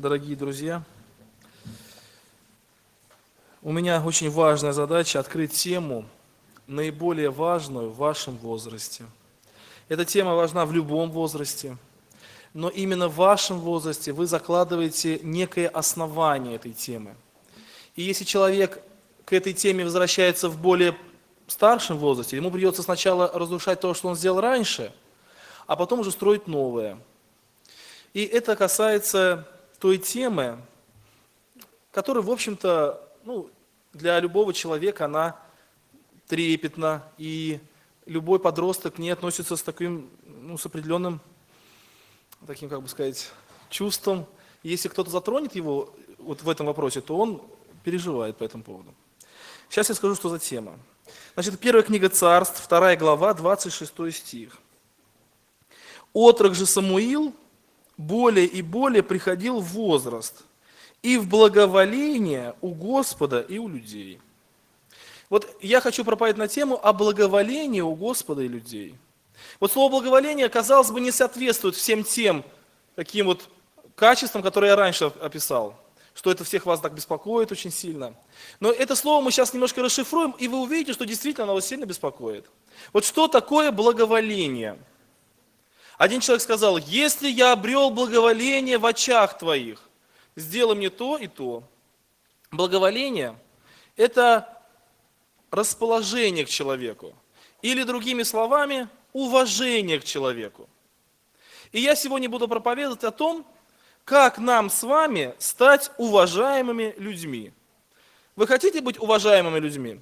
дорогие друзья. У меня очень важная задача открыть тему, наиболее важную в вашем возрасте. Эта тема важна в любом возрасте, но именно в вашем возрасте вы закладываете некое основание этой темы. И если человек к этой теме возвращается в более старшем возрасте, ему придется сначала разрушать то, что он сделал раньше, а потом уже строить новое. И это касается той темы, которая, в общем-то, для любого человека она трепетна, и любой подросток к ней относится с таким, с определенным, таким, чувством. И если кто-то затронет его вот в этом вопросе, то он переживает по этому поводу. Сейчас я скажу, что за тема. Значит, первая книга Царств, 2 глава, 26 стих. «Отрок же Самуил более и более приходил в возраст, и в благоволение у Господа и у людей». Вот я хочу проповедовать на тему о благоволении у Господа и людей. Вот слово благоволение, казалось бы, не соответствует всем тем таким вот качествам, которые я раньше описал, что это всех вас так беспокоит очень сильно. Но это слово мы сейчас немножко расшифруем, и вы увидите, что действительно оно вас сильно беспокоит. Вот что такое благоволение? Один человек сказал: если я обрел благоволение в очах твоих, сделай мне то и то. Благоволение – это расположение к человеку. Или, другими словами, уважение к человеку. И я сегодня буду проповедовать о том, как нам с вами стать уважаемыми людьми. Вы хотите быть уважаемыми людьми?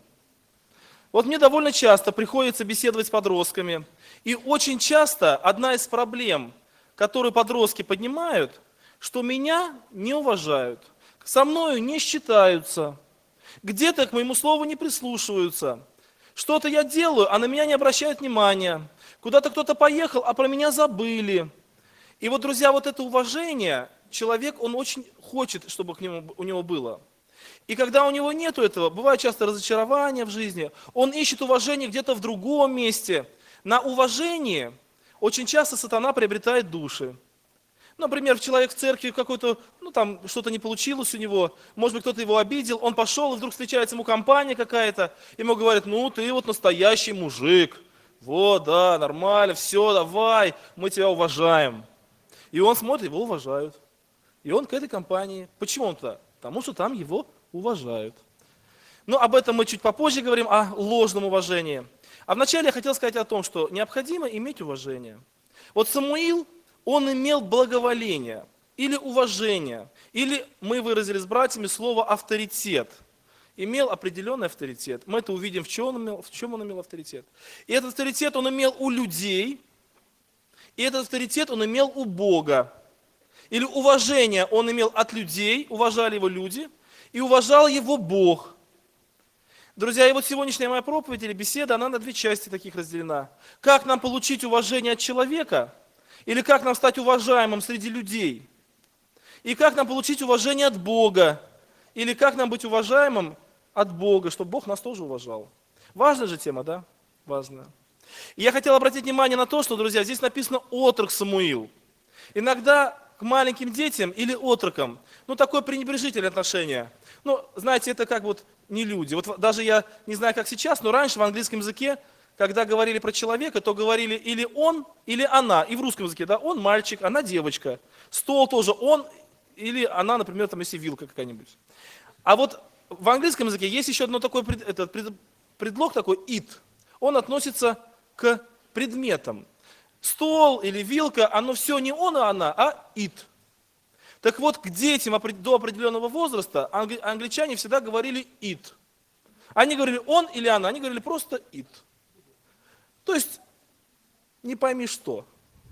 Вот мне довольно часто приходится беседовать с подростками, и очень часто одна из проблем, которую подростки поднимают, что меня не уважают, со мною не считаются, где-то к моему слову не прислушиваются, что-то я делаю, а на меня не обращают внимания, куда-то кто-то поехал, а про меня забыли. И вот, друзья, вот это уважение, человек, он очень хочет, чтобы у него было. И когда у него нету этого, бывает часто разочарование в жизни, он ищет уважение где-то в другом месте. На уважении очень часто сатана приобретает души. Например, человек в церкви какой-то, там что-то не получилось у него, может быть, кто-то его обидел, он пошел, и вдруг встречается ему компания какая-то, ему говорят: ты вот настоящий мужик, вот, да, нормально, все, давай, мы тебя уважаем. И он смотрит, его уважают. И он к этой компании. Почему он туда? Потому что там его уважают. Но об этом мы чуть попозже говорим, о ложном уважении. А вначале я хотел сказать о том, что необходимо иметь уважение. Вот Самуил, он имел благоволение, или уважение, или мы выразили с братьями слово авторитет. Имел определенный авторитет. Мы это увидим, в чем он имел авторитет. И этот авторитет он имел у людей, и этот авторитет он имел у Бога. Или уважение он имел от людей, уважали его люди, и уважал его Бог. Друзья, и вот сегодняшняя моя проповедь или беседа, она на две части таких разделена. Как нам получить уважение от человека, или как нам стать уважаемым среди людей. И как нам получить уважение от Бога, или как нам быть уважаемым от Бога, чтобы Бог нас тоже уважал. Важная же тема, да? Важная. И я хотел обратить внимание на то, что, друзья, здесь написано «отрок Самуил». Иногда к маленьким детям или отрокам, такое пренебрежительное отношение. Знаете, это как вот не люди. Вот даже я не знаю, как сейчас, но раньше в английском языке, когда говорили про человека, то говорили или он, или она. И в русском языке, да, он мальчик, она девочка. Стол тоже он или она, например, там, если вилка какая-нибудь. А вот в английском языке есть еще одно такое предлог такой it. Он относится к предметам. Стол или вилка, оно все не он и она, а it. Так вот, к детям до определенного возраста англичане всегда говорили it. Они говорили он или она, они говорили просто it. То есть, не пойми что.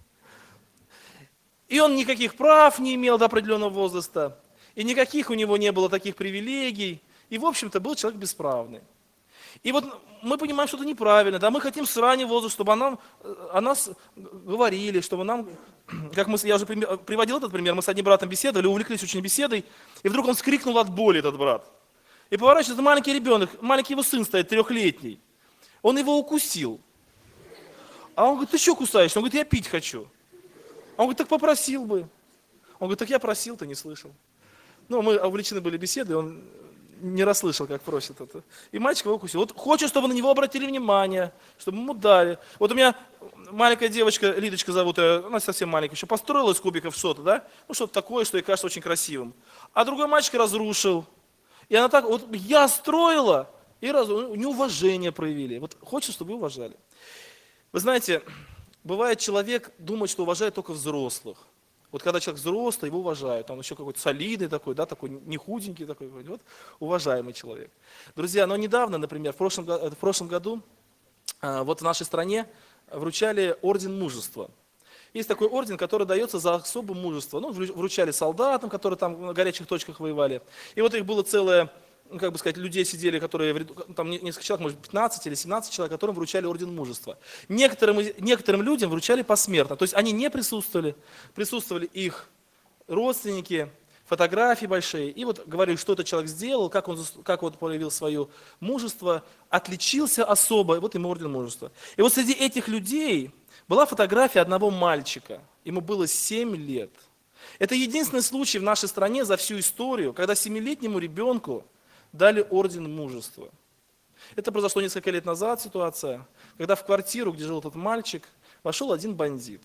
И он никаких прав не имел до определенного возраста, и никаких у него не было таких привилегий, и, в общем-то, был человек бесправный. И вот мы понимаем, что это неправильно, да, мы хотим с раннего возраста, чтобы о нас говорили, чтобы нам, я уже приводил этот пример, мы с одним братом беседовали, увлеклись очень беседой, и вдруг он вскрикнул от боли, этот брат. И поворачивается маленький ребенок, маленький его сын стоит, 3-летний, он его укусил. А он говорит: ты что кусаешься? Он говорит: я пить хочу. Он говорит: так попросил бы. Он говорит, так я просил, ты не слышал. Ну, мы увлечены были беседой, он не расслышал, как просит это. И мальчик его укусил. Вот хочет, чтобы на него обратили внимание, чтобы ему дали. Вот у меня маленькая девочка, Лидочка зовут ее, она совсем маленькая, еще построила из кубиков что-то, да? Ну, что-то такое, что ей кажется очень красивым. А другой мальчик разрушил. И она так, вот я строила, и неуважение проявили. Вот хочет, чтобы ее уважали. Вы знаете, бывает, человек думает, что уважает только взрослых. Вот когда человек взрослый, его уважают, он еще какой-то солидный такой, да, такой не худенький такой, вот, уважаемый человек. Друзья, но недавно, например, в прошлом году, вот в нашей стране вручали орден мужества. Есть такой орден, который дается за особое мужество. Ну, вручали солдатам, которые там на горячих точках воевали. И вот их было целое, ну, как бы сказать, людей сидели, которые, там несколько человек, может быть, 15 или 17 человек, которым вручали орден мужества. Некоторым людям вручали посмертно, то есть они не присутствовали, присутствовали их родственники, фотографии большие, и вот говорили, что этот человек сделал, как он проявил свое мужество, отличился особо, и вот ему орден мужества. И вот среди этих людей была фотография одного мальчика, ему было 7 лет. Это единственный случай в нашей стране за всю историю, когда 7-летнему ребенку дали орден мужества. Это произошло несколько лет назад ситуация, когда в квартиру, где жил этот мальчик, вошел один бандит.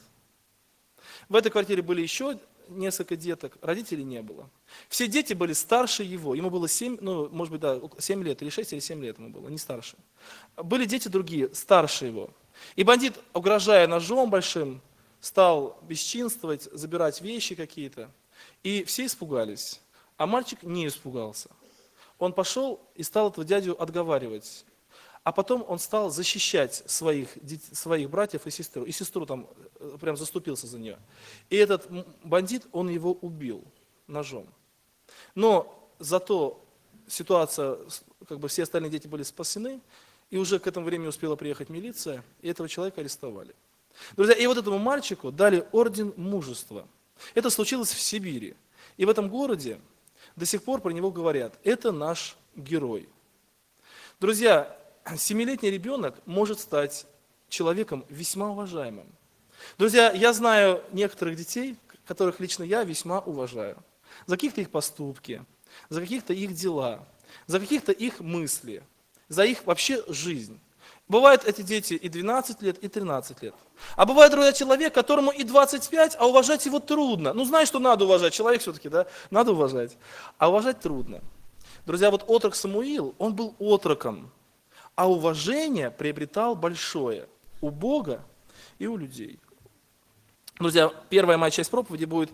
В этой квартире были еще несколько деток, родителей не было. Все дети были старше его, ему было 7, ну, может быть, да, 7 лет, или 6, или 7 лет ему было, не старше. Были дети другие, старше его. И бандит, угрожая ножом большим, стал бесчинствовать, забирать вещи какие-то. И все испугались, а мальчик не испугался. Он пошел и стал этого дядю отговаривать. А потом он стал защищать своих братьев и сестру. И сестру там прям заступился за нее. И этот бандит, он его убил ножом. Но зато ситуация, как бы все остальные дети были спасены, и уже к этому времени успела приехать милиция, и этого человека арестовали. Друзья, и вот этому мальчику дали орден мужества. Это случилось в Сибири. И в этом городе до сих пор про него говорят, это наш герой. Друзья, 7-летний ребенок может стать человеком весьма уважаемым. Друзья, я знаю некоторых детей, которых лично я весьма уважаю. За каких-то их поступки, за каких-то их дела, за каких-то их мысли, за их вообще жизнь. Бывают эти дети и 12 лет, и 13 лет. А бывает, друзья, человек, которому и 25, а уважать его трудно. Ну, знаешь, что надо уважать, человек все-таки, да, надо уважать. А уважать трудно. Друзья, вот отрок Самуил, он был отроком, а уважение приобретал большое у Бога и у людей. Друзья, первая моя часть проповеди будет,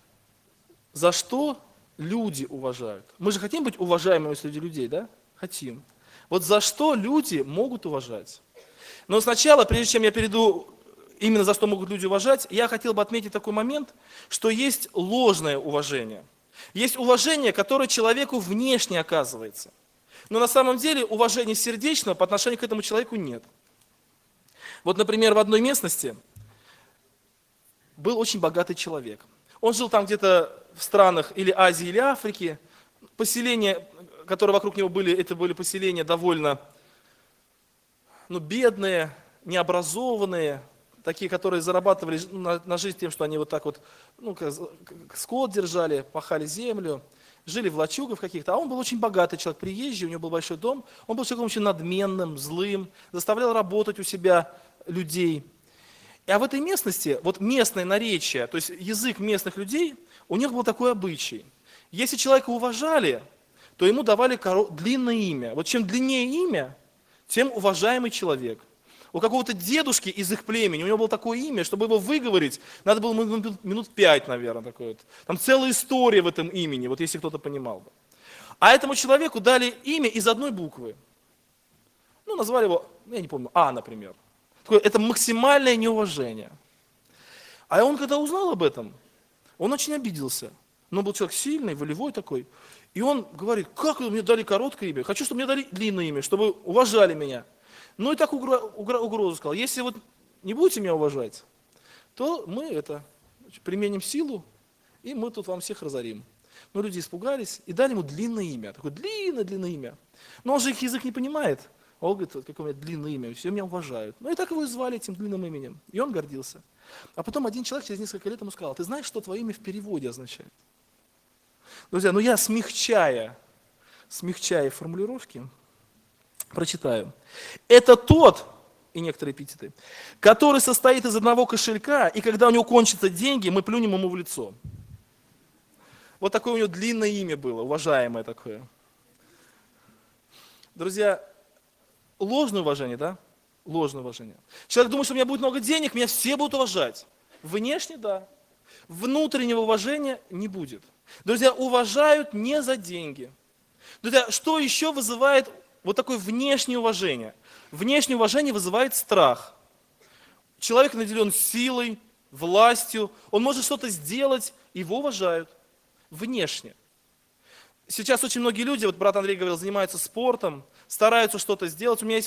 за что люди уважают. Мы же хотим быть уважаемыми среди людей, да? Хотим. Вот за что люди могут уважать. Но сначала, прежде чем я перейду именно за что могут люди уважать, я хотел бы отметить такой момент, что есть ложное уважение. Есть уважение, которое человеку внешне оказывается. Но на самом деле уважения сердечного по отношению к этому человеку нет. Вот, например, в одной местности был очень богатый человек. Он жил там где-то в странах или Азии, или Африки. Поселения, которые вокруг него были, это были поселения довольно бедные, необразованные, такие, которые зарабатывали на жизнь тем, что они вот так вот скот держали, пахали землю, жили в лачугах каких-то. А он был очень богатый человек, приезжий, у него был большой дом. Он был человеком очень надменным, злым, заставлял работать у себя людей. А в этой местности, вот местное наречие, то есть язык местных людей, у них был такой обычай. Если человека уважали, то ему давали длинное имя. Вот чем длиннее имя, тем уважаемый человек. У какого-то дедушки из их племени, у него было такое имя, чтобы его выговорить, надо было минут 5, наверное, такое вот. Там целая история в этом имени, вот если кто-то понимал бы. А этому человеку дали имя из одной буквы. Ну, назвали его, я не помню, А, например. Это максимальное неуважение. А он, когда узнал об этом, он очень обиделся. Но он был человек сильный, волевой такой. И он говорит, как вы мне дали короткое имя? Хочу, чтобы мне дали длинное имя, чтобы уважали меня. Ну и так угрозу сказал, если вот не будете меня уважать, то мы применим силу, и мы тут вам всех разорим. Но люди испугались и дали ему длинное имя, такое длинное имя. Но он же их язык не понимает. Он говорит, вот какое у меня длинное имя, все меня уважают. Ну и так его и звали этим длинным именем. И он гордился. А потом один человек через несколько лет ему сказал, ты знаешь, что твое имя в переводе означает? Друзья, я смягчая формулировки, прочитаю. Это тот, и некоторые эпитеты, который состоит из одного кошелька, и когда у него кончатся деньги, мы плюнем ему в лицо. Вот такое у него длинное имя было, уважаемое такое. Друзья, ложное уважение, да? Ложное уважение. Человек думает, что у меня будет много денег, меня все будут уважать. Внешне, да. Внутреннего уважения не будет. Друзья, уважают не за деньги. Друзья, что еще вызывает вот такое внешнее уважение? Внешнее уважение вызывает страх. Человек наделен силой, властью, он может что-то сделать, его уважают. Внешне. Сейчас очень многие люди, вот брат Андрей говорил, занимаются спортом, стараются что-то сделать. У меня есть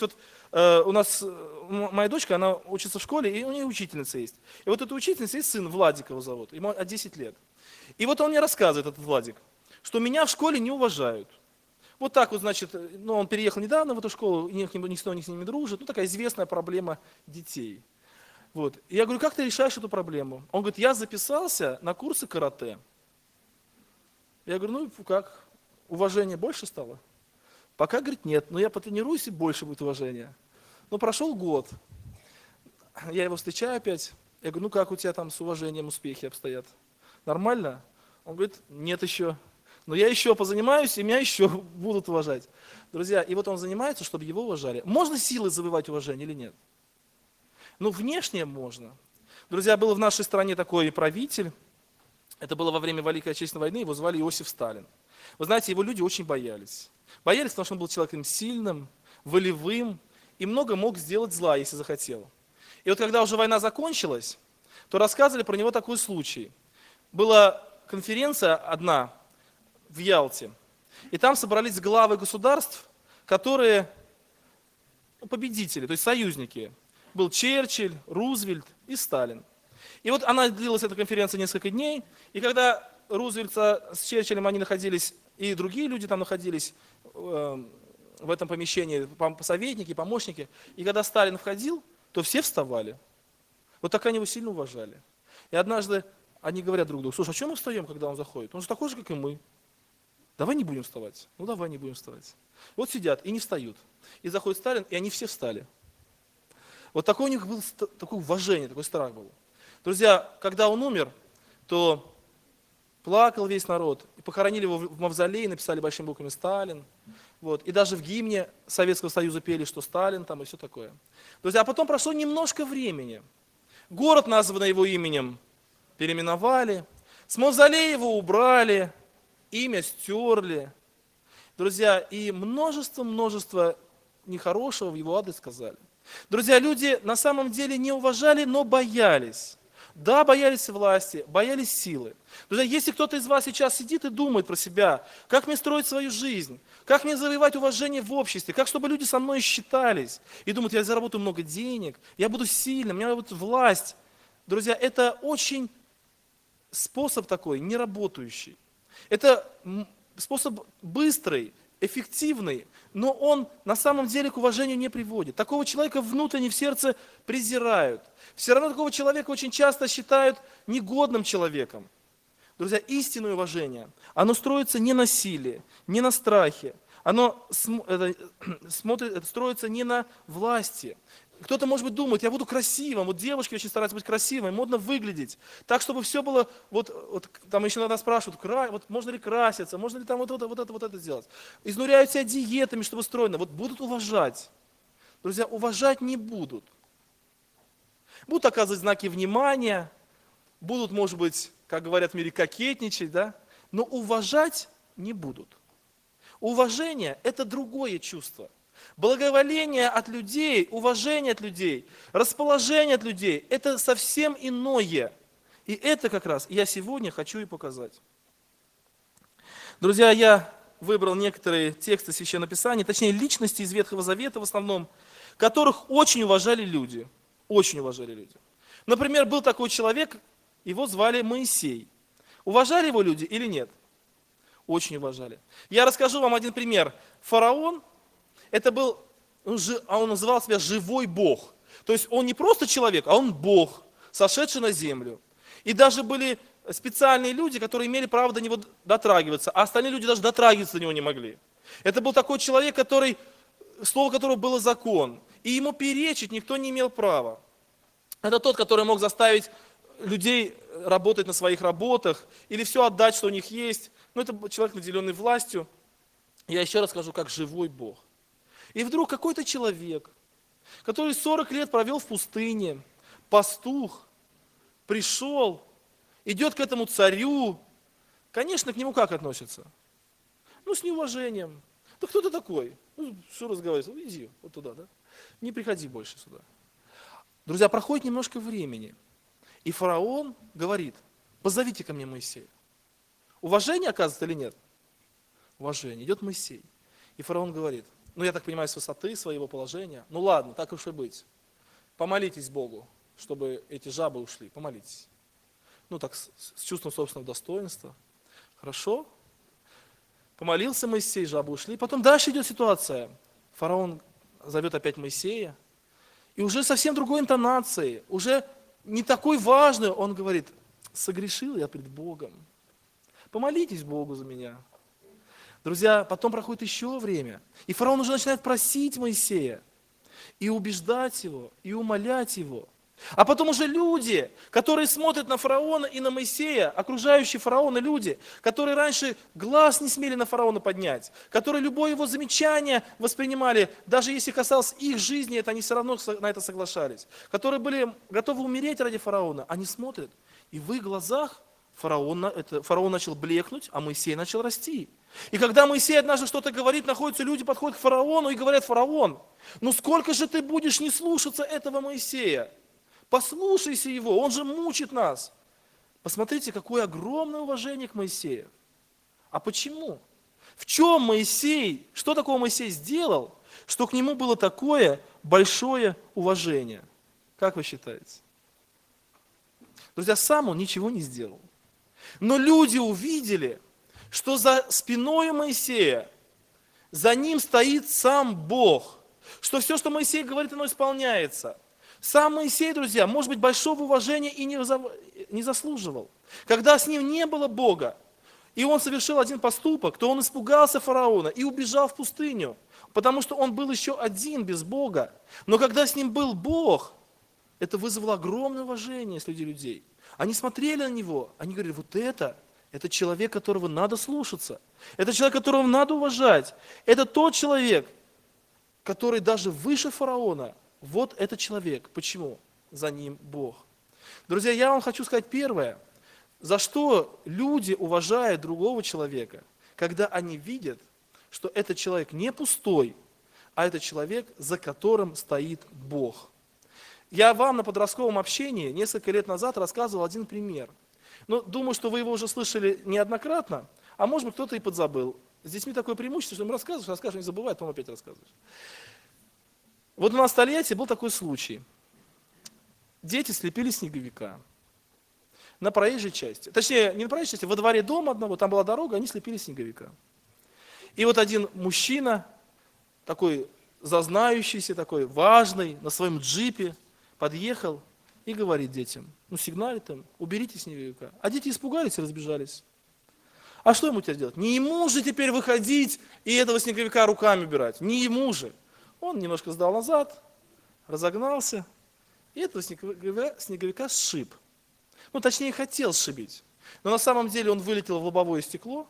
моя дочка, она учится в школе, и у нее учительница есть. И вот эта учительница есть сын, Владик его зовут, ему 10 лет. И вот он мне рассказывает, этот Владик, что меня в школе не уважают. Вот так вот, значит, он переехал недавно в эту школу, и никто с ними дружит. Такая известная проблема детей. Вот. И я говорю, как ты решаешь эту проблему? Он говорит, я записался на курсы карате. Я говорю, как? Уважение больше стало? Пока, говорит, нет, но я потренируюсь, и больше будет уважения. Прошел год. Я его встречаю опять. Я говорю, как у тебя там с уважением успехи обстоят? Нормально? Он говорит, нет еще. Но я еще позанимаюсь, и меня еще будут уважать. Друзья, и вот он занимается, чтобы его уважали. Можно силой завоевать уважение или нет? Внешне можно. Друзья, был в нашей стране такой правитель. Это было во время Великой Отечественной войны, его звали Иосиф Сталин. Вы знаете, его люди очень боялись. Боялись, потому что он был человеком сильным, волевым, и много мог сделать зла, если захотел. И вот когда уже война закончилась, то рассказывали про него такой случай. Была конференция одна в Ялте, и там собрались главы государств, которые победители, то есть союзники. Был Черчилль, Рузвельт и Сталин. И вот она длилась, эта конференция, несколько дней, и когда Рузвельт с Черчиллем они находились, и другие люди там находились в этом помещении, советники, помощники, и когда Сталин входил, то все вставали. Вот так они его сильно уважали. И однажды они говорят друг другу, слушай, а что мы встаем, когда он заходит? Он же такой же, как и мы. Давай не будем вставать. Давай не будем вставать. Вот сидят и не встают. И заходит Сталин, и они все встали. Вот такое у них было такое уважение, такой страх был. Друзья, когда он умер, то плакал весь народ. И похоронили его в мавзолее, написали большими буквами «Сталин». Вот. И даже в гимне Советского Союза пели, что Сталин там и все такое. Друзья, а потом прошло немножко времени. Город, названный его именем, переименовали. С мавзолея его убрали, имя стерли. Друзья, и множество нехорошего в его адрес сказали. Друзья, люди на самом деле не уважали, но боялись. Да, боялись власти, боялись силы. Друзья, если кто-то из вас сейчас сидит и думает про себя, как мне строить свою жизнь, как мне завоевать уважение в обществе, как чтобы люди со мной считались, и думают, я заработаю много денег, я буду сильным, у меня будет власть. Друзья, это очень способ такой, не работающий. Это способ быстрый, эффективный, но он на самом деле к уважению не приводит. Такого человека внутренне в сердце презирают. Все равно такого человека очень часто считают негодным человеком. Друзья, истинное уважение, оно строится не на силе, не на страхе, оно строится не на власти. Кто-то, может быть, думает, я буду красивым, вот девушки очень стараются быть красивыми, модно выглядеть, так, чтобы все было, там еще иногда спрашивают, вот можно ли краситься, можно ли там вот это сделать. Изнуряют себя диетами, чтобы стройно, будут уважать. Друзья, уважать не будут. Будут оказывать знаки внимания, будут, может быть, как говорят в мире, кокетничать, да? Но уважать не будут. Уважение – это другое чувство. Благоволение от людей, уважение от людей, расположение от людей – это совсем иное. И это как раз я сегодня хочу и показать. Друзья, я выбрал некоторые тексты Священного Писания, точнее личности из Ветхого Завета в основном, которых очень уважали люди. Очень уважали люди. Например, был такой человек, его звали Моисей. Уважали его люди или нет? Очень уважали. Я расскажу вам один пример. Фараон, это был он называл себя живой Бог. То есть он не просто человек, а он Бог, сошедший на землю. И даже были специальные люди, которые имели право до него дотрагиваться, а остальные люди даже дотрагиваться до него не могли. Это был такой человек, слово которого было закон. И ему перечить никто не имел права. Это тот, который мог заставить людей работать на своих работах или все отдать, что у них есть. Но это человек, наделенный властью. Я еще раз скажу, как живой Бог. И вдруг какой-то человек, который 40 лет провел в пустыне, пастух, пришел, идет к этому царю, конечно, к нему как относятся? Ну, с неуважением. Да кто ты такой? Ну, что разговаривать? Ну, иди вот туда, да? Не приходи больше сюда. Друзья, проходит немножко времени, и фараон говорит: позовите ко мне Моисея. Уважение, оказывается, или нет? Уважение. Идет Моисей. И фараон говорит: ну, я так понимаю, с высоты своего положения, ну ладно, так уж и быть. Помолитесь Богу, чтобы эти жабы ушли. Помолитесь. Ну, так, с чувством собственного достоинства. Хорошо? Помолился Моисей, жабы ушли. Потом дальше идет ситуация. Фараон зовет опять Моисея. И уже совсем другой интонацией, уже не такой важный, он говорит: согрешил я пред Богом. Помолитесь Богу за меня. Друзья, потом проходит еще время. И фараон уже начинает просить Моисея. И убеждать его, и умолять его. А потом уже люди, которые смотрят на фараона и на Моисея, окружающие фараона люди, которые раньше глаз не смели на фараона поднять, которые любое его замечание воспринимали, даже если касалось их жизни, это они все равно на это соглашались, которые были готовы умереть ради фараона, они смотрят, и в их глазах фараон начал блекнуть, а Моисей начал расти. И когда Моисей однажды что-то говорит, находятся люди, подходят к фараону и говорят: фараон, ну сколько же ты будешь не слушаться этого Моисея? Послушайся его, он же мучит нас. Посмотрите, какое огромное уважение к Моисею. А почему? В чем Моисей, что такого Моисей сделал, что к нему было такое большое уважение? Как вы считаете? Друзья, сам он ничего не сделал. Но люди увидели, что за спиной Моисея, за ним стоит сам Бог, что все, что Моисей говорит, оно исполняется. Сам Моисей, друзья, может быть, большого уважения и не заслуживал. Когда с ним не было Бога, и он совершил один поступок, то он испугался фараона и убежал в пустыню, потому что он был еще один без Бога. Но когда с ним был Бог, это вызвало огромное уважение среди людей. Они смотрели на него, они говорили: вот это человек, которого надо слушаться, это человек, которого надо уважать, это тот человек, который даже выше фараона. Вот этот человек. Почему? За ним Бог. Друзья, я вам хочу сказать первое, за что люди уважают другого человека, когда они видят, что этот человек не пустой, а это человек, за которым стоит Бог. Я вам на подростковом общении несколько лет назад рассказывал один пример. Но думаю, что вы его уже слышали неоднократно, а может быть, кто-то и подзабыл. С детьми такое преимущество, что им расскажешь, не забывают, потом опять рассказываешь. Вот у нас в Тольятти был такой случай. Дети слепили снеговика на проезжей части. Точнее, не на проезжей части, во дворе дома одного, там была дорога, они слепили снеговика. И вот один мужчина, такой зазнающийся, такой важный, на своем джипе подъехал и говорит детям: ну сигналит им, уберите снеговика. А дети испугались и разбежались. А что ему теперь делать? Не ему же теперь выходить и этого снеговика руками убирать. Не ему же. Он немножко сдал назад, разогнался, и этого снеговика сшиб. Ну, точнее, хотел сшибить. Но на самом деле он вылетел в лобовое стекло,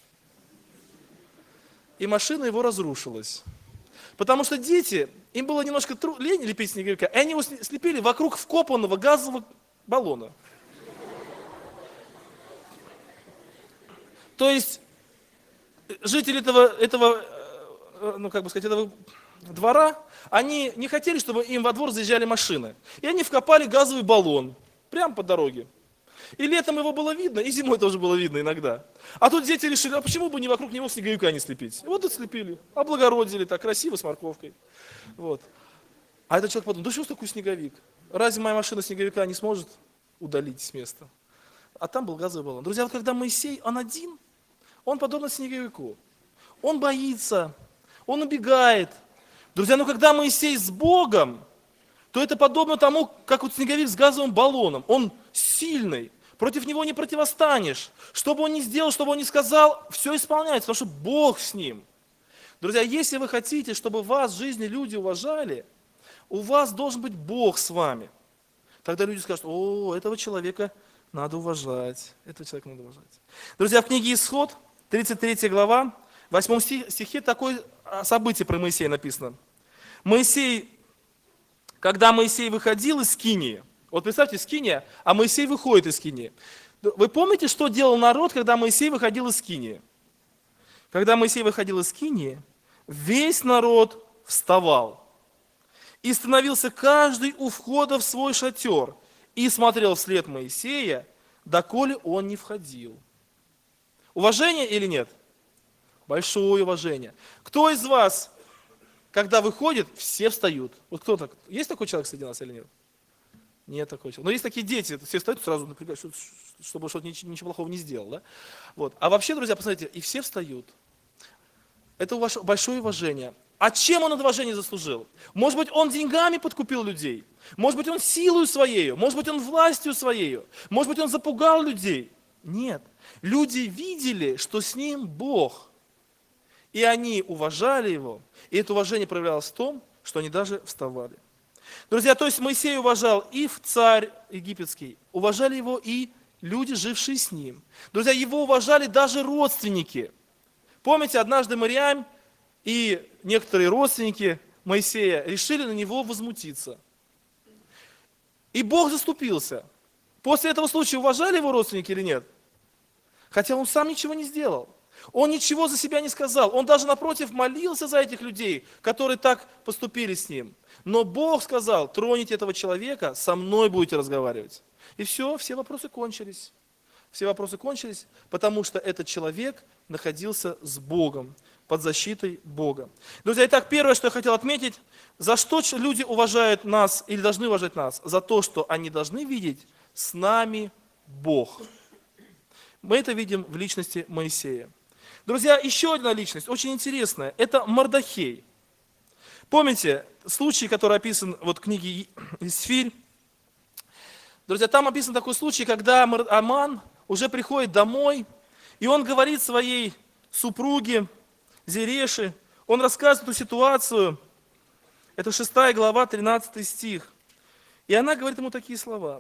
и машина его разрушилась. Потому что дети, им было немножко лень лепить снеговика, и они его слепили вокруг вкопанного газового баллона. То есть жители этого двора, они не хотели, чтобы им во двор заезжали машины. И они вкопали газовый баллон прямо по дороге. И летом его было видно, и зимой тоже было видно иногда. А тут дети решили: а почему бы не вокруг него снеговика не слепить? И вот и слепили, облагородили так красиво, с морковкой. Вот. А этот человек подумал: да что ж такой снеговик? Разве моя машина снеговика не сможет удалить с места? А там был газовый баллон. Друзья, вот когда Моисей, он один, он подобно снеговику. Он боится, он убегает, Друзья, но когда Моисей с Богом, то это подобно тому, как вот снеговик с газовым баллоном. Он сильный, против него не противостанешь. Что бы он ни сделал, что бы он ни сказал, все исполняется, потому что Бог с ним. Друзья, если вы хотите, чтобы вас в жизни люди уважали, у вас должен быть Бог с вами. Тогда люди скажут: о, этого человека надо уважать. Этого человека надо уважать. Друзья, в книге Исход, 33 глава, 8 стихе такое событие про Моисея написано. Когда Моисей выходил из Скинии, вот представьте, Скиния, а Моисей выходит из Скинии. Вы помните, что делал народ, когда Моисей выходил из Скинии? Когда Моисей выходил из Скинии, весь народ вставал. И становился каждый у входа в свой шатер и смотрел вслед Моисея, доколе он не входил. Уважение или нет? Большое уважение. Кто из вас, когда выходит, все встают? Вот кто так? Есть такой человек среди нас или нет? Нет такого человека. Но есть такие дети, все встают сразу, напрягают, чтобы что-то ничего плохого не сделал. Да? Вот. А вообще, друзья, посмотрите, и все встают. Это большое уважение. А чем он это уважение заслужил? Может быть, он деньгами подкупил людей? Может быть, он силою своею? Может быть, он властью своею? Может быть, он запугал людей? Нет. Люди видели, что с ним Бог. И они уважали его. И это уважение проявлялось в том, что они даже вставали. Друзья, то есть Моисей уважал и царь египетский, уважали его и люди, жившие с ним. Друзья, его уважали даже родственники. Помните, однажды Мириам и некоторые родственники Моисея решили на него возмутиться. И Бог заступился. После этого случая уважали его родственники или нет? Хотя он сам ничего не сделал. Он ничего за себя не сказал. Он даже напротив молился за этих людей, которые так поступили с ним. Но Бог сказал: троните этого человека, со мной будете разговаривать. И все вопросы кончились. Все вопросы кончились, потому что этот человек находился с Богом, под защитой Бога. Друзья, итак, первое, что я хотел отметить, за что люди уважают нас или должны уважать нас? За то, что они должны видеть с нами Бог. Мы это видим в личности Моисея. Друзья, еще одна личность, очень интересная, это Мардохей. Помните случай, который описан вот в книге Исфирь? Друзья, там описан такой случай, когда Аман уже приходит домой, и он говорит своей супруге Зереше, он рассказывает эту ситуацию, это 6 глава, 13 стих. И она говорит ему такие слова.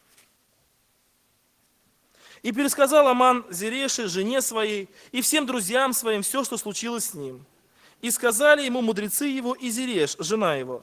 «И пересказал Аман Зереше, жене своей, и всем друзьям своим все, что случилось с ним. И сказали ему мудрецы его и Зереш, жена его: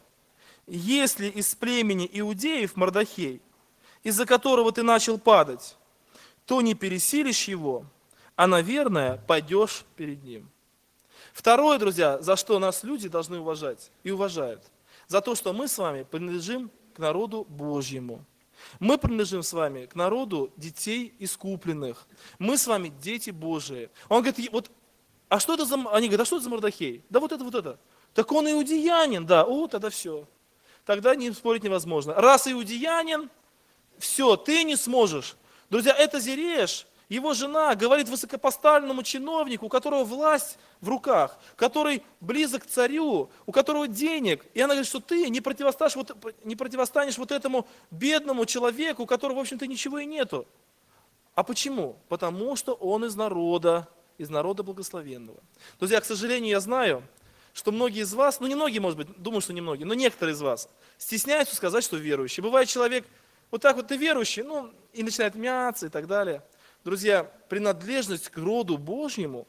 если из племени иудеев Мардохей, из-за которого ты начал падать, то не пересилишь его, а, наверное, пойдешь перед ним». Второе, друзья, за что нас люди должны уважать и уважают, за то, что мы с вами принадлежим к народу Божьему. Мы принадлежим с вами к народу детей искупленных. Мы с вами дети Божии. Он говорит: вот, а что это за... Они говорят: а что это за Мардохей? Да вот это. Так он иудеянин, да, тогда все. Тогда не спорить невозможно. Раз иудеянин, все, ты не сможешь. Друзья, это Зереш, его жена, говорит высокопоставленному чиновнику, у которого власть в руках, который близок к царю, у которого денег. И она говорит, что ты не противостанешь вот этому бедному человеку, у которого, в общем-то, ничего и нету. А почему? Потому что он из народа благословенного. Друзья, к сожалению, я знаю, что многие из вас, не многие, может быть, думаю, что не многие, но некоторые из вас стесняются сказать, что верующие. Бывает, человек вот так вот: ты верующий, и начинает мяться и так далее. Друзья, принадлежность к роду Божьему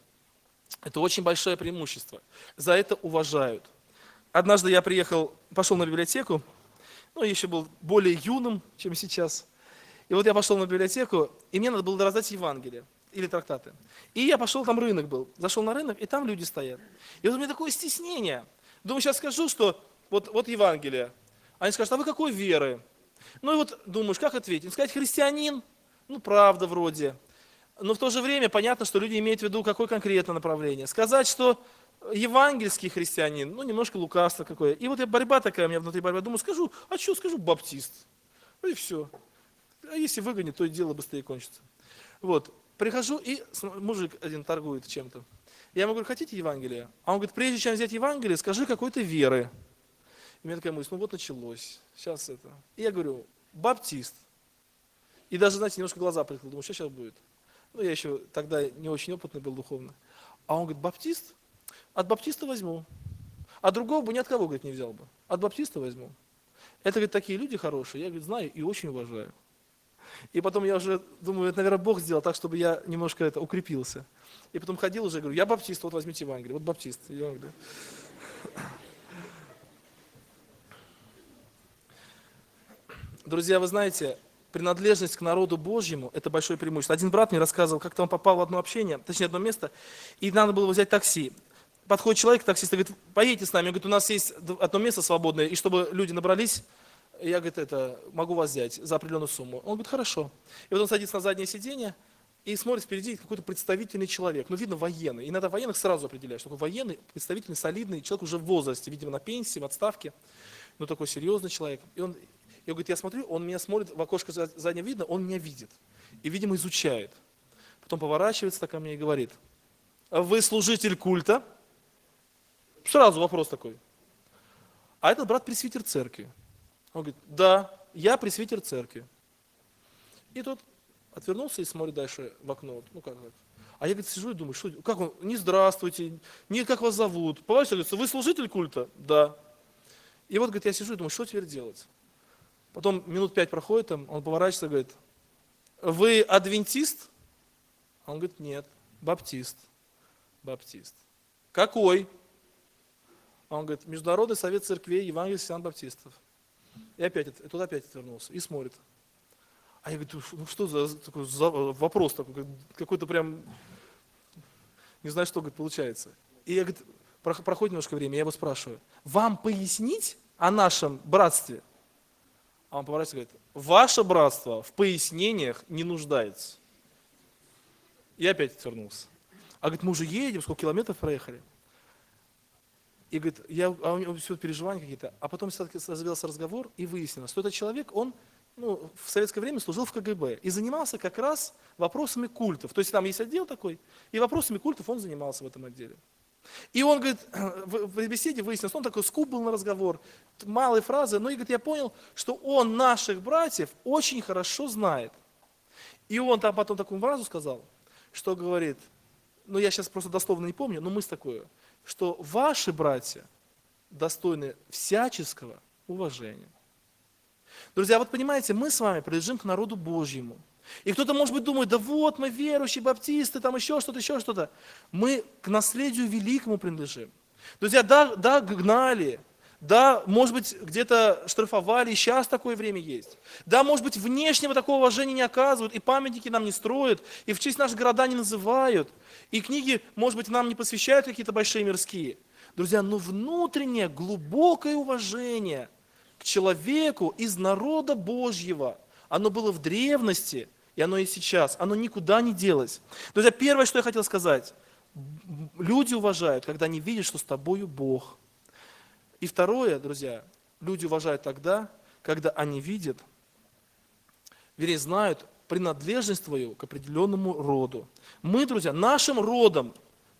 – это очень большое преимущество. За это уважают. Однажды я пошел на библиотеку, еще был более юным, чем сейчас. И вот я пошел на библиотеку, и мне надо было раздать Евангелие или трактаты. И я пошел, там рынок был, зашел на рынок, и там люди стоят. И вот у меня такое стеснение. Думаю, сейчас скажу, что вот Евангелие. Они скажут: а вы какой веры? И вот думаешь, как ответить? Сказать: христианин? Правда вроде. Но в то же время понятно, что люди имеют в виду какое конкретное направление. Сказать, что евангельский христианин, немножко лукавство какое. И вот борьба такая у меня внутри, думаю, скажу баптист. И все. А если выгонят, то и дело быстрее кончится. Прихожу, и мужик один торгует чем-то. Я ему говорю, хотите Евангелие? А он говорит, прежде чем взять Евангелие, скажи какой-то веры. И у меня такая мысль, ну вот началось, сейчас это. И я говорю, баптист. И даже, знаете, немножко глаза прикрыл, думаю, что сейчас будет. Ну, я еще тогда не очень опытный был духовно. А он говорит, баптист? От баптиста возьму. А другого бы ни от кого, говорит, не взял бы. От баптиста возьму. Это, говорит, такие люди хорошие, я, говорит, знаю и очень уважаю. И потом я уже думаю, это, наверное, Бог сделал так, чтобы я немножко это укрепился. И потом ходил уже, говорю, я баптист, вот возьмите Евангелие, вот баптист. Евангелие. Друзья, вы знаете, принадлежность к народу Божьему – это большое преимущество. Один брат мне рассказывал, как-то он попал в одно общение, точнее, одно место, и надо было взять такси. Подходит человек, таксист, и говорит, поедете с нами. Он говорит, у нас есть одно место свободное, и чтобы люди набрались, я, говорит, могу вас взять за определенную сумму. Он говорит, хорошо. И вот он садится на заднее сиденье и смотрит впереди какой-то представительный человек. Ну, видно, военный. Иногда военных сразу определяешь. Такой военный, представительный, солидный человек уже в возрасте, видимо, на пенсии, в отставке. Ну, такой серьезный человек. И он говорит, я смотрю, он меня смотрит, в окошко заднее видно, он меня видит. И, видимо, изучает. Потом поворачивается ко мне и говорит, вы служитель культа? Сразу вопрос такой. А этот брат пресвитер церкви. Он говорит, да, я пресвитер церкви. И тот отвернулся и смотрит дальше в окно. Ну как это? А я, говорит, сижу и думаю, что, как он, не здравствуйте, не как вас зовут. Поворачивается, вы служитель культа? Да. И вот, говорит, я сижу и думаю, что теперь делать? Потом минут 5 проходит, он поворачивается и говорит, вы адвентист? Он говорит, нет, баптист. Баптист. Какой? Он говорит, Международный совет церквей Евангелия христиан баптистов. И туда опять отвернулся и смотрит. А я говорю, ну что за вопрос такой, какой-то прям, не знаю, что, говорит, получается. И я, говорит, проходит немножко время, я его спрашиваю, вам пояснить о нашем братстве? А он поворачивается и говорит, ваше братство в пояснениях не нуждается. И опять отвернулся. А говорит, мы уже едем, сколько километров проехали? И говорит, у него все переживания какие-то. А потом завелся разговор, и выяснилось, что этот человек, он в советское время служил в КГБ и занимался как раз вопросами культов. То есть там есть отдел такой, и вопросами культов он занимался в этом отделе. И он, говорит, в беседе выяснилось, он такой скуп был на разговор, малые фразы, но и, говорит, я понял, что он наших братьев очень хорошо знает. И он там потом такую фразу сказал, что говорит, ну я сейчас просто дословно не помню, но мысль такую, что ваши братья достойны всяческого уважения. Друзья, вот понимаете, мы с вами принадлежим к народу Божьему. И кто-то, может быть, думает, да вот мы верующие, баптисты, там еще что-то, еще что-то. Мы к наследию великому принадлежим. Друзья, да, гнали, да, может быть, где-то штрафовали, и сейчас такое время есть. Да, может быть, внешнего такого уважения не оказывают, и памятники нам не строят, и в честь наших города не называют, и книги, может быть, нам не посвящают какие-то большие мирские. Друзья, но внутреннее, глубокое уважение к человеку из народа Божьего, оно было в древности, и оно и сейчас, оно никуда не делось. Друзья, первое, что я хотел сказать, люди уважают, когда они видят, что с тобою Бог. И второе, друзья, люди уважают тогда, когда они видят, вернее, знают принадлежность твою к определенному роду. Мы, друзья, нашим родом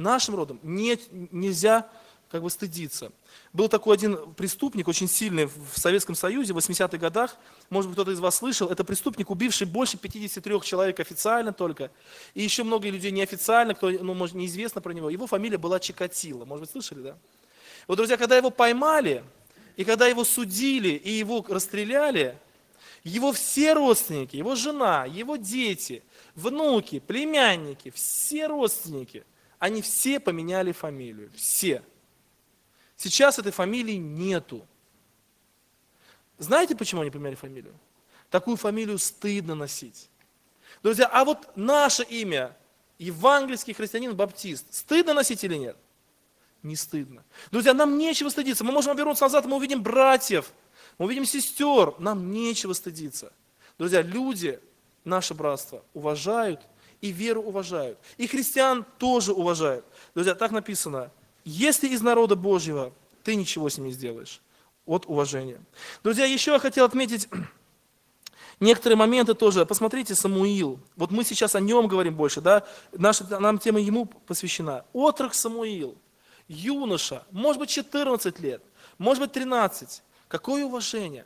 нельзя стыдиться. Был такой один преступник, очень сильный в Советском Союзе, в 80-х годах, может быть, кто-то из вас слышал, это преступник, убивший больше 53 человек официально только, и еще много людей неофициально, кто, может, неизвестно про него. Его фамилия была Чикатило, может быть, слышали, да? Вот, друзья, когда его поймали, и когда его судили, и его расстреляли, его все родственники, его жена, его дети, внуки, племянники, все родственники, они все поменяли фамилию, все. Сейчас этой фамилии нету. Знаете, почему они поменяли фамилию? Такую фамилию стыдно носить. Друзья, а вот наше имя, евангельский христианин баптист, стыдно носить или нет? Не стыдно. Друзья, нам нечего стыдиться. Мы можем обернуться назад, мы увидим братьев, мы увидим сестер. Нам нечего стыдиться. Друзья, люди, наше братство, уважают и веру уважают. И христиан тоже уважают. Друзья, так написано. Если из народа Божьего, ты ничего с ним не сделаешь. От уважения. Друзья, еще я хотел отметить Некоторые моменты тоже, посмотрите, Самуил, вот мы сейчас о нем говорим больше, да, нам тема ему посвящена. Отрок Самуил, юноша, может быть 14 лет, может быть 13. Какое уважение?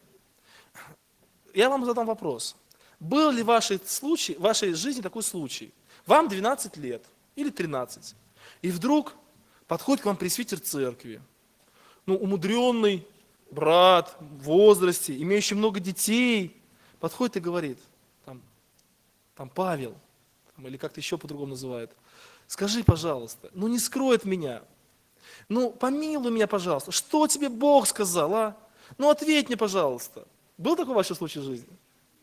Я вам задам вопрос. Был ли в вашей жизни такой случай? Вам 12 лет или 13, и вдруг подходит к вам пресвитер церкви, умудренный брат в возрасте, имеющий много детей, подходит и говорит, там Павел, или как-то еще по-другому называют, скажи, пожалуйста, не скрой от меня, помилуй меня, пожалуйста, что тебе Бог сказал, а? Ответь мне, пожалуйста. Был такой ваш случай в жизни?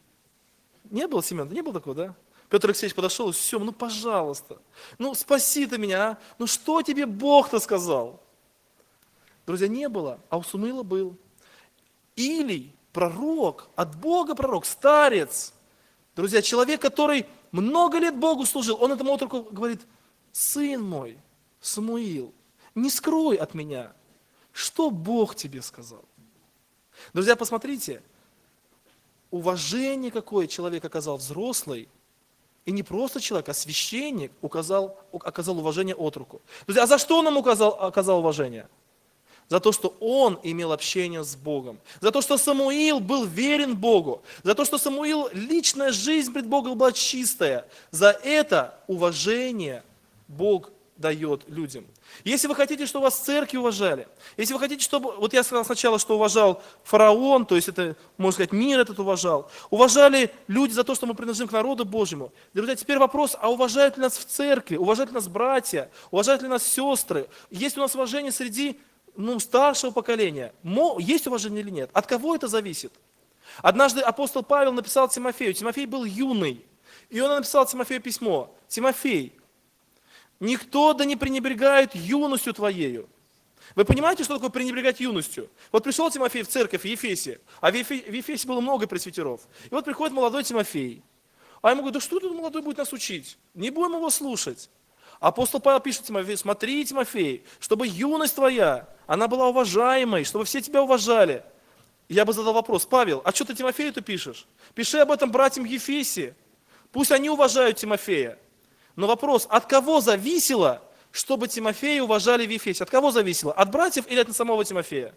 Не было, Семен? Не было такого, да? Петр Алексеевич подошел, все, пожалуйста, спаси ты меня, а? Что тебе Бог-то сказал? Друзья, не было, а у Самуила был. Илий, пророк, от Бога пророк, старец. Друзья, человек, который много лет Богу служил, он этому отроку говорит, сын мой, Самуил, не скрой от меня, что Бог тебе сказал. Друзья, посмотрите, уважение, какое человек оказал взрослый, и не просто человек, а священник оказал уважение отроку. Друзья, а за что он ему оказал уважение? За то, что он имел общение с Богом. За то, что Самуил был верен Богу. За то, что Самуил, личная жизнь пред Богом была чистая. За это уважение Бог дает людям. Если вы хотите, чтобы вас в церкви уважали, если вы хотите, чтобы, вот я сказал сначала, что уважал фараон, то есть это, можно сказать, мир этот уважали люди за то, что мы принадлежим к народу Божьему. Друзья, теперь вопрос, а уважают ли нас в церкви, уважают ли нас братья, уважают ли нас сестры, есть ли у нас уважение среди старшего поколения, есть уважение или нет? От кого это зависит? Однажды апостол Павел написал Тимофею, Тимофей был юный, и он написал Тимофею письмо, Тимофей, никто да не пренебрегает юностью твоею. Вы понимаете, что такое пренебрегать юностью? Вот пришел Тимофей в церковь в Ефесе, а в Ефесе было много пресвитеров. И вот приходит молодой Тимофей, а ему говорят, да что тут молодой будет нас учить? Не будем его слушать. Апостол Павел пишет Тимофею, смотри, Тимофей, чтобы юность твоя, она была уважаемой, чтобы все тебя уважали. Я бы задал вопрос, Павел, а что ты Тимофею-то пишешь? Пиши об этом братьям в Ефесе, пусть они уважают Тимофея. Но вопрос, от кого зависело, чтобы Тимофея уважали в Ефесе? От кого зависело? От братьев или от самого Тимофея?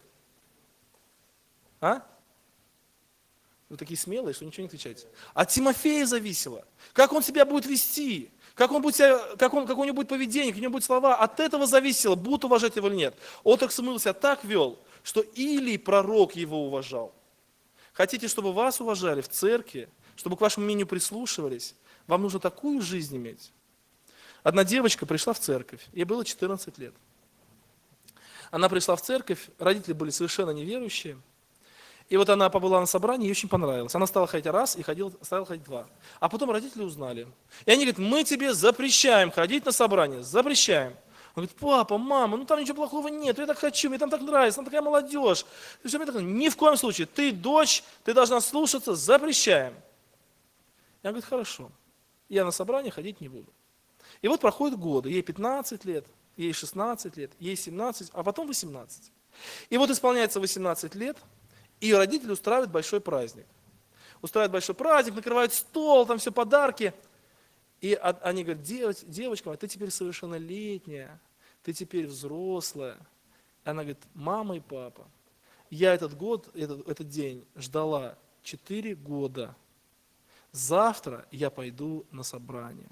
А? Вы такие смелые, что ничего не отвечаете. От Тимофея зависело. Как он себя будет вести? Какое у него будет поведение, какие у него будут слова, от этого зависело, будут уважать его или нет. Отрок Самуил себя так вел, что Илий, пророк, его уважал. Хотите, чтобы вас уважали в церкви, чтобы к вашему мнению прислушивались, вам нужно такую жизнь иметь. Одна девочка пришла в церковь, ей было 14 лет. Она пришла в церковь, родители были совершенно неверующие. И вот она побыла на собрании, ей очень понравилось. Она стала ходить раз и стала ходить два. А потом родители узнали. И они говорят, мы тебе запрещаем ходить на собрание, запрещаем. Он говорит, папа, мама, там ничего плохого нет, я так хочу, мне там так нравится, там такая молодежь. Ни в коем случае, ты дочь, ты должна слушаться, запрещаем. Я говорю, хорошо, я на собрание ходить не буду. И вот проходят годы, ей 15 лет, ей 16 лет, ей 17, а потом 18. И вот исполняется 18 лет, и родители устраивают большой праздник. Устраивают большой праздник, накрывают стол, там все подарки. И они говорят, девочка, ты теперь совершеннолетняя, ты теперь взрослая. И она говорит, мама и папа, я этот день ждала 4 года. Завтра я пойду на собрание.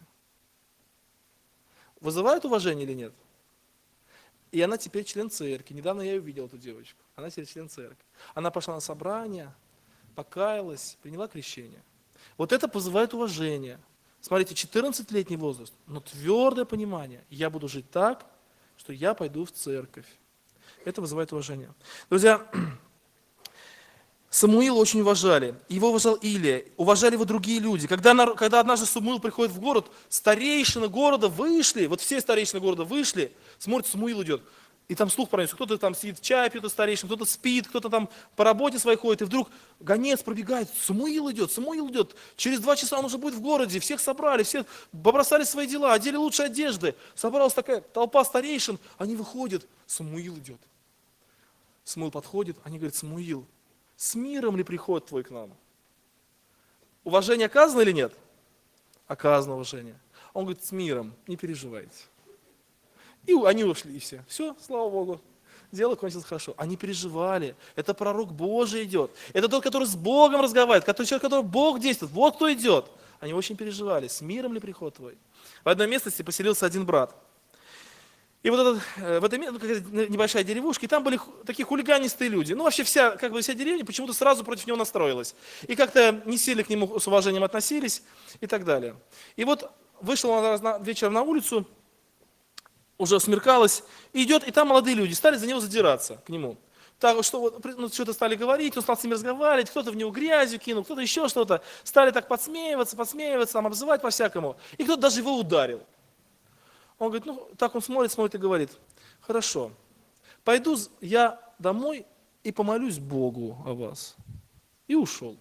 Вызывает уважение или нет? И она теперь член церкви. Недавно я увидел эту девочку. Она теперь член церкви. Она пошла на собрание, покаялась, приняла крещение. Вот это вызывает уважение. Смотрите, 14-летний возраст, но твердое понимание. Я буду жить так, что я пойду в церковь. Это вызывает уважение. Друзья, Самуила очень уважали. Его уважал Илия, уважали его другие люди. Когда однажды Самуил приходит в город, старейшины города вышли, вот все старейшины города вышли, смотрят, Самуил идет. И там слух пронесся, кто-то там сидит, чай пьет старейшин, кто-то спит, кто-то там по работе своей ходит. И вдруг гонец пробегает, Самуил идет. Через 2 часа он уже будет в городе, всех собрали, все побросали свои дела, одели лучшие одежды. Собралась такая толпа старейшин, они выходят, Самуил идет. Самуил подходит, они говорят, Самуил, с миром ли приход твой к нам? Уважение оказано или нет? Оказано уважение. Он говорит, с миром, не переживайте. И они ушли, и все. Все, слава Богу. Дело кончилось хорошо. Они переживали. Это пророк Божий идет. Это тот, который с Богом разговаривает, человек, который Бог действует. Вот кто идет. Они очень переживали, с миром ли приход твой. В одной местности поселился один брат. И вот в этой небольшая деревушка, и там были такие хулиганистые люди. Ну, вообще вся деревня почему-то сразу против него настроилась. И как-то не сильно к нему с уважением относились и так далее. И вот вышел он вечером на улицу, уже смеркалось, и идет, и там молодые люди стали за него задираться к нему. Так, что-то стали говорить, он стал с ними разговаривать, кто-то в него грязью кинул, кто-то еще что-то. Стали так подсмеиваться, там, обзывать по-всякому. И кто-то даже его ударил. Он говорит, так он смотрит и говорит, хорошо, пойду я домой и помолюсь Богу о вас. И ушел.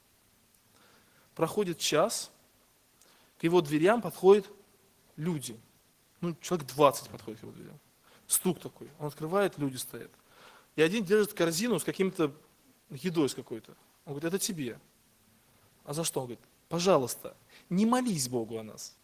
Проходит час, к его дверям подходят люди. Человек 20 подходит к его дверям. Стук такой, он открывает, люди стоят. И один держит корзину с каким-то едой с какой-то. Он говорит, это тебе. А за что? Он говорит, пожалуйста, не молись Богу о нас.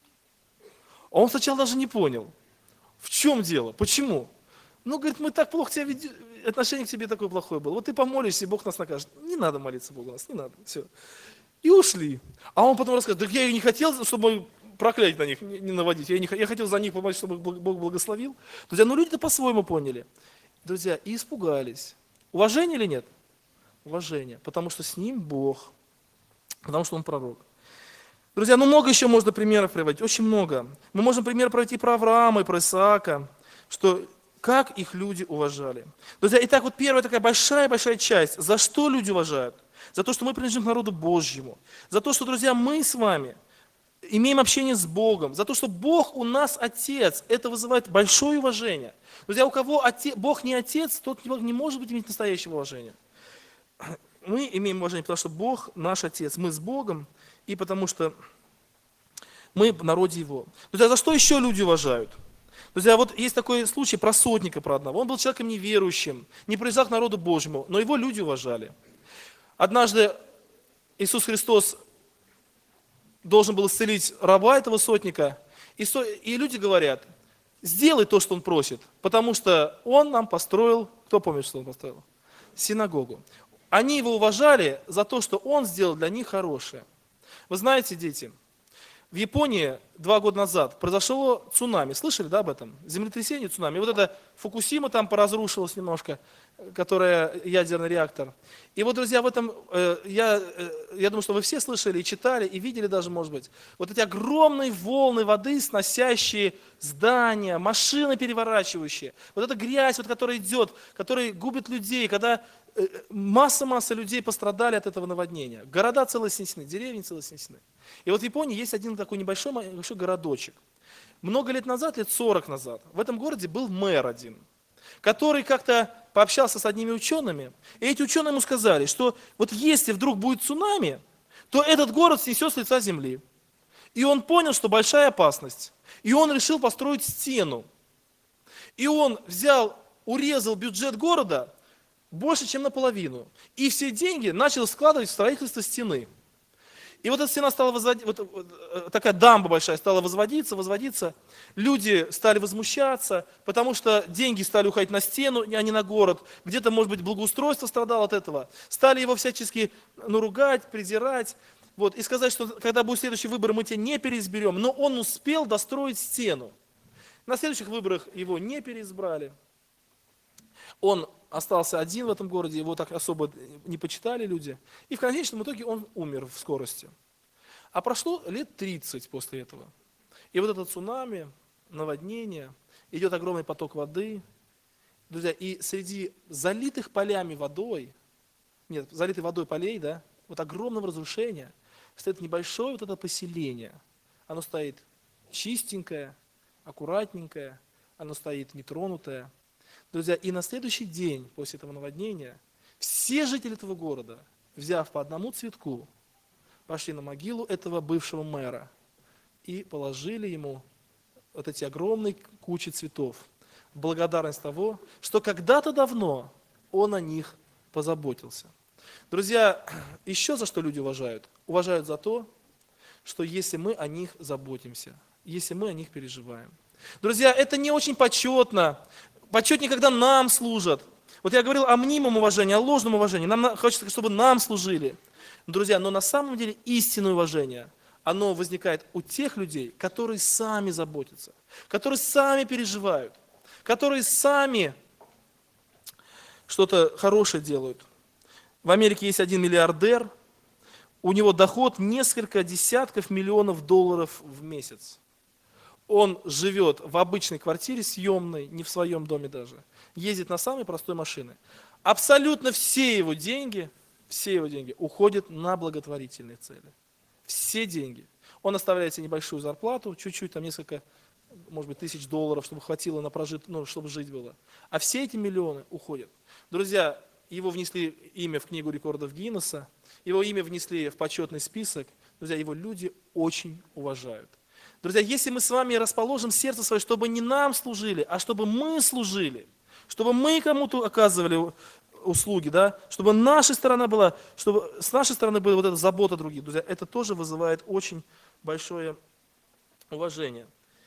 Он сначала даже не понял, в чем дело, почему. Говорит, мы так плохо тебя ведем, отношение к тебе такое плохое было. Вот ты помолишься, и Бог нас накажет. Не надо молиться Богу о нас, не надо, все. И ушли. А он потом рассказывает, так я и не хотел, чтобы проклятие на них не наводить. Я хотел за них помочь, чтобы Бог благословил. Друзья, люди-то по-своему поняли. Друзья, и испугались. Уважение или нет? Уважение, потому что с ним Бог, потому что он пророк. Друзья, много еще можно примеров приводить, очень много. Мы можем пример провести про Авраама и про Исаака, что как их люди уважали. Друзья, итак, вот первая такая большая часть. За что люди уважают? За то, что мы принадлежим к народу Божьему. За то, что, друзья, мы с вами имеем общение с Богом. За то, что Бог у нас Отец. Это вызывает большое уважение. Друзья, у кого Бог не Отец, тот не может иметь настоящего уважения. Мы имеем уважение, потому что Бог наш Отец. Мы с Богом, и потому что мы в народе Его. Друзья, за что еще люди уважают? Друзья, вот есть такой случай про сотника, про одного. Он был человеком неверующим, не принадлежал к народу Божьему, но его люди уважали. Однажды Иисус Христос должен был исцелить раба этого сотника, и люди говорят, сделай то, что он просит, потому что он нам построил, кто помнит, что он построил? Синагогу. Они его уважали за то, что он сделал для них хорошее. Вы знаете, дети, в Японии 2 года назад произошло цунами. Слышали, да, об этом? Землетрясение, цунами. И вот это Фукусима там поразрушилась немножко, которая ядерный реактор. И вот, друзья, в этом, я думаю, что вы все слышали и читали, и видели даже, может быть, вот эти огромные волны воды, сносящие здания, машины переворачивающие. Вот эта грязь, вот, которая идет, которая губит людей, когда масса людей пострадали от этого наводнения. Города целые снесены, деревни целые снесены. И вот в Японии есть один такой небольшой городочек. Много лет назад, лет 40 назад, в этом городе был мэр один, который как-то пообщался с одними учеными, и эти ученые ему сказали, что вот если вдруг будет цунами, то этот город снесет с лица земли. И он понял, что большая опасность. И он решил построить стену. И он урезал бюджет города больше, чем наполовину. И все деньги начал складывать в строительство стены. И вот эта стена стала возводиться, такая дамба большая стала возводиться. Люди стали возмущаться, потому что деньги стали уходить на стену, а не на город. Где-то, может быть, благоустройство страдало от этого. Стали его всячески ругать, презирать. И сказать, что когда будут следующие выборы, мы тебя не переизберем. Но он успел достроить стену. На следующих выборах его не переизбрали. Он остался один в этом городе, его так особо не почитали люди. И в конечном итоге он умер в скорости. А прошло лет 30 после этого. И вот это цунами, наводнение, идет огромный поток воды. Друзья, и среди залитых полями водой, залитых водой полей, да, вот огромного разрушения, стоит небольшое вот это поселение. Оно стоит чистенькое, аккуратненькое, оно стоит нетронутое. Друзья, и на следующий день после этого наводнения все жители этого города, взяв по одному цветку, пошли на могилу этого бывшего мэра и положили ему вот эти огромные кучи цветов в благодарность того, что когда-то давно он о них позаботился. Друзья, еще за что люди уважают? Уважают за то, что если мы о них заботимся, если мы о них переживаем. Друзья, это не очень почетно. Почетнее, когда нам служат. Вот я говорил о мнимом уважении, о ложном уважении. Нам хочется, чтобы нам служили. Друзья, но на самом деле истинное уважение, оно возникает у тех людей, которые сами заботятся, которые сами переживают, которые сами что-то хорошее делают. В Америке есть один миллиардер, у него доход несколько десятков миллионов долларов в месяц. Он живет в обычной квартире съемной, не в своем доме даже, ездит на самой простой машине. Абсолютно все его деньги уходят на благотворительные цели. Все деньги. Он оставляет себе небольшую зарплату, чуть-чуть, там несколько, может быть, тысяч долларов, чтобы хватило на чтобы жить было. А все эти миллионы уходят. Друзья, его внесли имя в книгу рекордов Гиннесса, его имя внесли в почетный список. Друзья, его люди очень уважают. Друзья, если мы с вами расположим сердце свое, чтобы не нам служили, а чтобы мы служили, чтобы мы кому-то оказывали услуги, да, чтобы наша сторона была, чтобы с нашей стороны была вот эта забота других, друзья, это тоже вызывает очень большое уважение.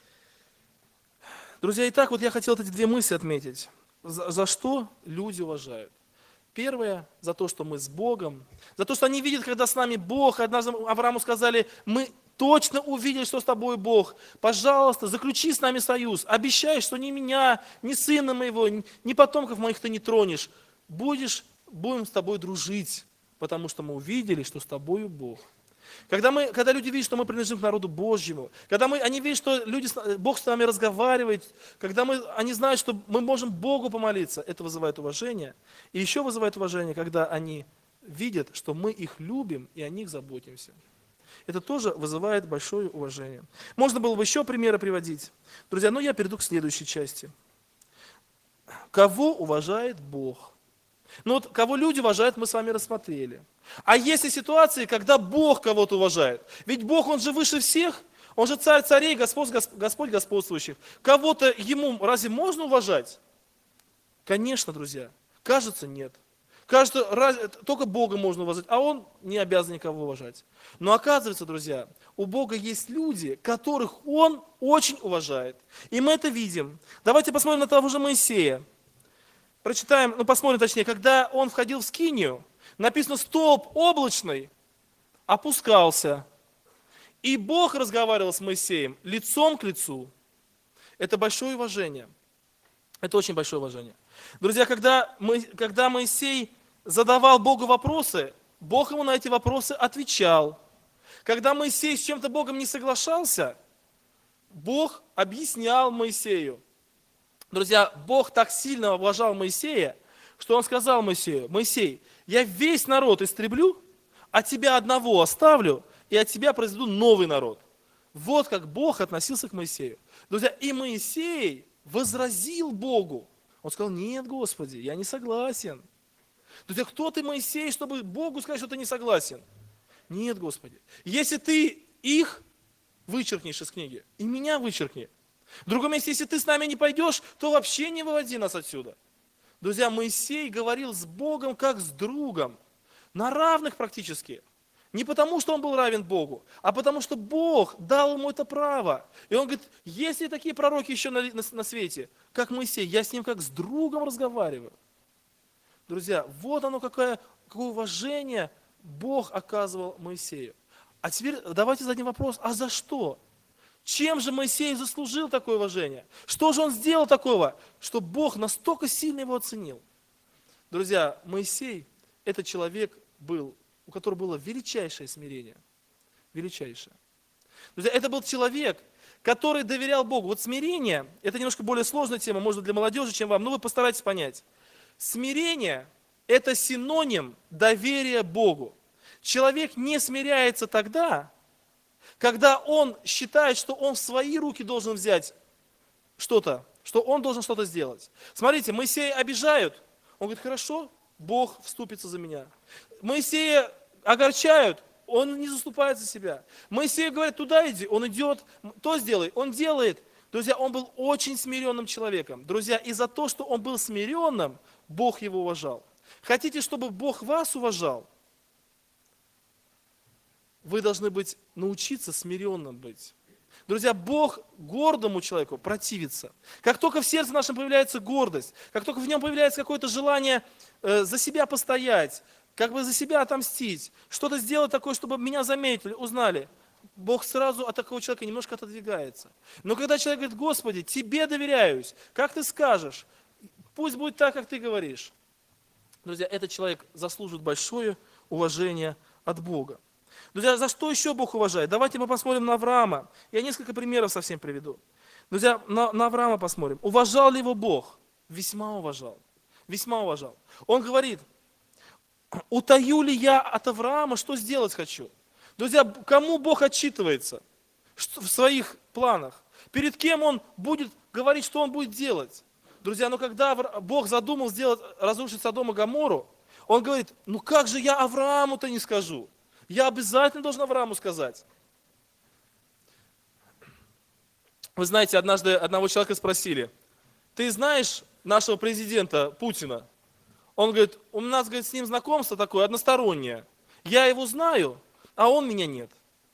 Друзья, итак, вот я хотел эти две мысли отметить. За что люди уважают? Первое, за то, что мы с Богом, за то, что они видят, когда с нами Бог. Однажды Аврааму сказали: мы точно увидели, что с тобой Бог. Пожалуйста, заключи с нами союз. Обещай, что ни меня, ни сына моего, ни потомков моих ты не тронешь. Будем с тобой дружить, потому что мы увидели, что с тобою Бог. Когда люди видят, что мы принадлежим к народу Божьему, когда они видят, что Бог с нами разговаривает, когда они знают, что мы можем Богу помолиться, это вызывает уважение. И еще вызывает уважение, когда они видят, что мы их любим и о них заботимся. Это тоже вызывает большое уважение. Можно было бы еще примеры приводить. Друзья, но я перейду к следующей части. Кого уважает Бог? Ну вот, кого люди уважают, мы с вами рассмотрели. А есть ли ситуации, когда Бог кого-то уважает? Ведь Бог, Он же выше всех, Он же царь царей, Господь господствующих. Кого-то Ему разве можно уважать? Конечно, друзья. Кажется, нет. Кажется, только Бога можно уважать, а Он не обязан никого уважать. Но оказывается, друзья, у Бога есть люди, которых Он очень уважает. И мы это видим. Давайте посмотрим на того же Моисея. Посмотрим точнее, когда он входил в скинию, написано: столб облачный опускался, и Бог разговаривал с Моисеем лицом к лицу. Это большое уважение. Это очень большое уважение. Друзья, когда Моисей задавал Богу вопросы, Бог ему на эти вопросы отвечал. Когда Моисей с чем-то Богом не соглашался, Бог объяснял Моисею. Друзья, Бог так сильно уважал Моисея, что Он сказал Моисею: Моисей, я весь народ истреблю, а тебя одного оставлю, и от тебя произведу новый народ. Вот как Бог относился к Моисею. Друзья, и Моисей возразил Богу. Он сказал: нет, Господи, я не согласен. Друзья, кто ты, Моисей, чтобы Богу сказать, что ты не согласен? Нет, Господи. Если ты их вычеркнешь из книги, и меня вычеркни. В другом месте, если ты с нами не пойдешь, то вообще не выводи нас отсюда. Друзья, Моисей говорил с Богом как с другом, на равных практически. Не потому, что он был равен Богу, а потому, что Бог дал ему это право. И он говорит: есть ли такие пророки еще на свете, как Моисей, я с ним как с другом разговариваю. Друзья, вот оно какое уважение Бог оказывал Моисею. А теперь давайте зададим вопрос: а за что? Чем же Моисей заслужил такое уважение? Что же он сделал такого, что Бог настолько сильно его оценил? Друзья, Моисей – это человек был, у которого было величайшее смирение. Величайшее. Друзья, это был человек, который доверял Богу. Вот смирение – это немножко более сложная тема, может быть, для молодежи, чем вам, но вы постарайтесь понять. Смирение – это синоним доверия Богу. Человек не смиряется тогда, когда он считает, что он в свои руки должен взять что-то, что он должен что-то сделать. Смотрите, Моисея обижают, он говорит: хорошо, Бог вступится за меня. Моисея огорчают, он не заступает за себя. Моисею говорят: туда иди, он идет, то сделай, он делает. Друзья, он был очень смиренным человеком. Друзья, и за то, что он был смиренным, Бог его уважал. Хотите, чтобы Бог вас уважал? Вы должны научиться смиренным быть. Друзья, Бог гордому человеку противится. Как только в сердце нашем появляется гордость, как только в нем появляется какое-то желание за себя постоять, как бы за себя отомстить, что-то сделать такое, чтобы меня заметили, узнали, Бог сразу от такого человека немножко отодвигается. Но когда человек говорит: Господи, Тебе доверяюсь, как Ты скажешь, пусть будет так, как Ты говоришь. Друзья, этот человек заслуживает большое уважение от Бога. Друзья, за что еще Бог уважает? Давайте мы посмотрим на Авраама. Я несколько примеров совсем приведу. Друзья, на Авраама посмотрим. Уважал ли его Бог? Весьма уважал. Весьма уважал. Он говорит: утаю ли я от Авраама, что сделать хочу? Друзья, кому Бог отчитывается в своих планах? Перед кем Он будет говорить, что Он будет делать? Друзья, но когда Бог задумал разрушить Содом и Гоморру, Он говорит: ну как же я Аврааму-то не скажу? Я обязательно должен Аврааму сказать. Вы знаете, однажды одного человека спросили: ты знаешь нашего президента Путина? Он говорит: у нас, говорит, с ним знакомство такое одностороннее. Я его знаю, а он меня нет.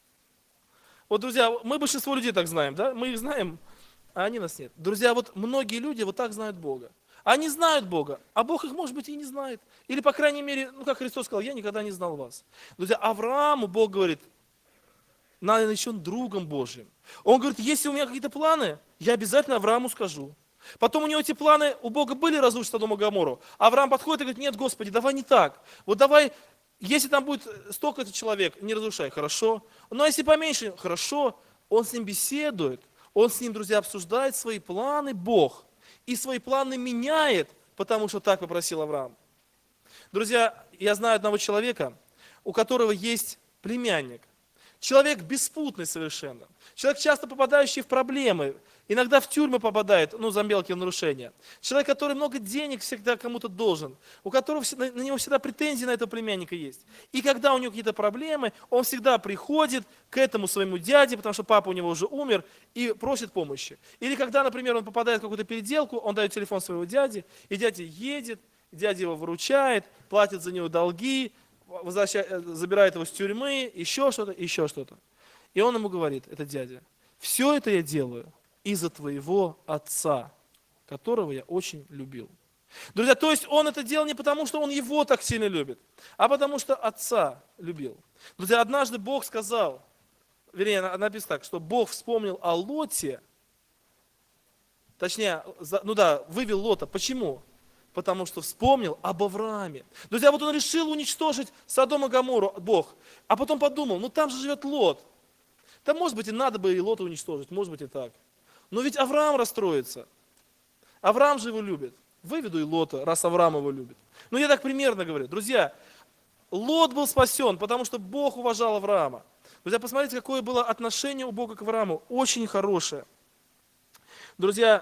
Вот, друзья, мы большинство людей так знаем, да? Мы их знаем, а они нас нет. Друзья, вот многие люди вот так знают Бога. Они знают Бога, а Бог их, может быть, и не знает. Или, по крайней мере, ну, как Христос сказал: я никогда не знал вас. Друзья, Аврааму Бог говорит: наречен другом Божьим. Он говорит: если у меня какие-то планы, я обязательно Аврааму скажу. Потом у него эти планы, у Бога были разрушить Содом и Гоморру. Авраам подходит и говорит: нет, Господи, давай не так. Вот давай, если там будет столько человек, не разрушай, хорошо. Но если поменьше, хорошо. Он с ним беседует, он с ним, друзья, обсуждает свои планы, Бог. И свои планы меняет, потому что так попросил Авраам. Друзья, я знаю одного человека, у которого есть племянник. Человек беспутный совершенно. Человек, часто попадающий в проблемы. Иногда в тюрьмы попадает, за мелкие нарушения. Человек, который много денег всегда кому-то должен. У которого на него всегда претензии на этого племянника есть. И когда у него какие-то проблемы, он всегда приходит к этому своему дяде, потому что папа у него уже умер, и просит помощи. Или когда, например, он попадает в какую-то переделку, он дает телефон своего дяди, и дядя едет, дядя его выручает, платит за него долги, забирает его с тюрьмы, еще что-то, еще что-то. И он ему говорит, этот дядя: все это я делаю из-за твоего отца, которого я очень любил. Друзья, то есть он это делал не потому, что он его так сильно любит, а потому что отца любил. Друзья, однажды Бог сказал, вернее, написано так, что Бог вспомнил о Лоте, точнее, вывел Лота. Почему? Потому что вспомнил об Аврааме. Друзья, вот он решил уничтожить Содом и Гоморру, Бог, а потом подумал: там же живет Лот. Да, может быть, и надо бы и Лота уничтожить, может быть, и так. Но ведь Авраам расстроится. Авраам же его любит. Выведу и Лота, раз Авраам его любит. Я так примерно говорю. Друзья, Лот был спасен, потому что Бог уважал Авраама. Друзья, посмотрите, какое было отношение у Бога к Аврааму. Очень хорошее. Друзья,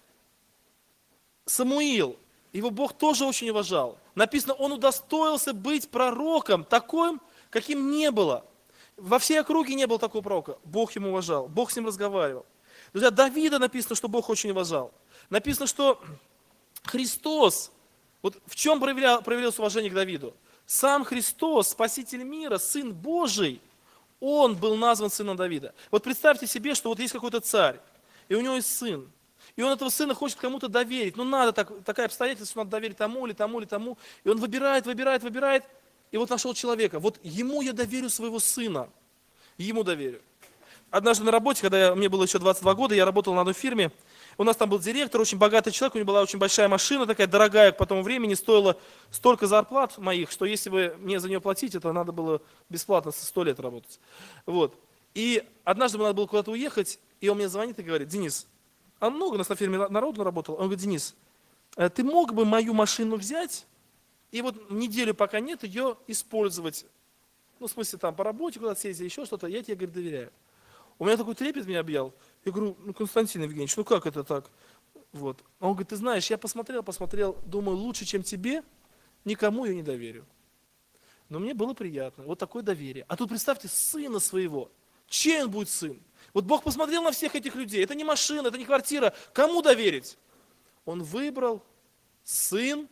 Самуил, его Бог тоже очень уважал. Написано, он удостоился быть пророком таким, каким не было. Во всей округе не было такого пророка. Бог ему уважал, Бог с ним разговаривал. Друзья, Давида написано, что Бог очень уважал. Написано, что Христос, вот в чем проявилось уважение к Давиду? Сам Христос, Спаситель мира, Сын Божий, Он был назван сыном Давида. Вот представьте себе, что вот есть какой-то царь, и у него есть сын. И он этого сына хочет кому-то доверить. Надо такое обстоятельство, что надо доверить тому или тому или тому. И он выбирает. И вот нашел человека. Вот ему я доверю своего сына. Ему доверю. Однажды на работе, когда мне было еще 22 года, я работал на одной фирме. У нас там был директор, очень богатый человек, у него была очень большая машина, такая дорогая, по тому времени стоила столько зарплат моих, что если бы мне за нее платить, это надо было бесплатно 100 лет работать. Вот. И однажды надо было куда-то уехать, и он мне звонит и говорит: Денис, а много у нас на фирме народу работало. Он говорит: Денис, ты мог бы мою машину взять и вот неделю, пока нет, ее использовать? В смысле, там по работе куда-то съездить, еще что-то, я тебе, говорит, доверяю. У меня такой трепет меня объял. Я говорю: Константин Евгеньевич, как это так? Вот. Он говорит: ты знаешь, я посмотрел, думаю, лучше, чем тебе, никому ее не доверю. Но мне было приятно, вот такое доверие. А тут представьте, сына своего. Чей он будет сын? Вот Бог посмотрел на всех этих людей. Это не машина, это не квартира. Кому доверить? Он выбрал сын,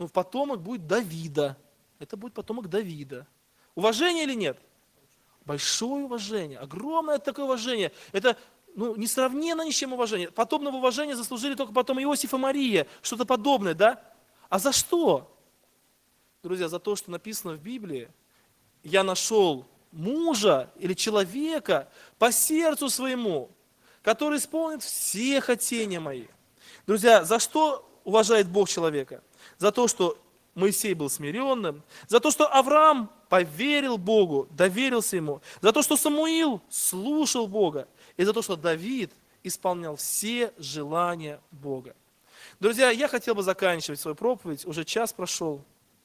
Ну, потомок будет Давида. Это будет потомок Давида. Уважение или нет? Большое уважение, огромное такое уважение. Это несравненно ни с чем уважение. Подобного уважения заслужили только потом Иосиф и Мария, что-то подобное, да? А за что? Друзья, за то, что написано в Библии, я нашел мужа или человека по сердцу своему, который исполнит все хотения мои. Друзья, за что уважает Бог человека? За то, что Моисей был смиренным, за то, что Авраам поверил Богу, доверился Ему, за то, что Самуил слушал Бога, и за то, что Давид исполнял все желания Бога. Друзья, я хотел бы заканчивать свою проповедь, уже час прошел,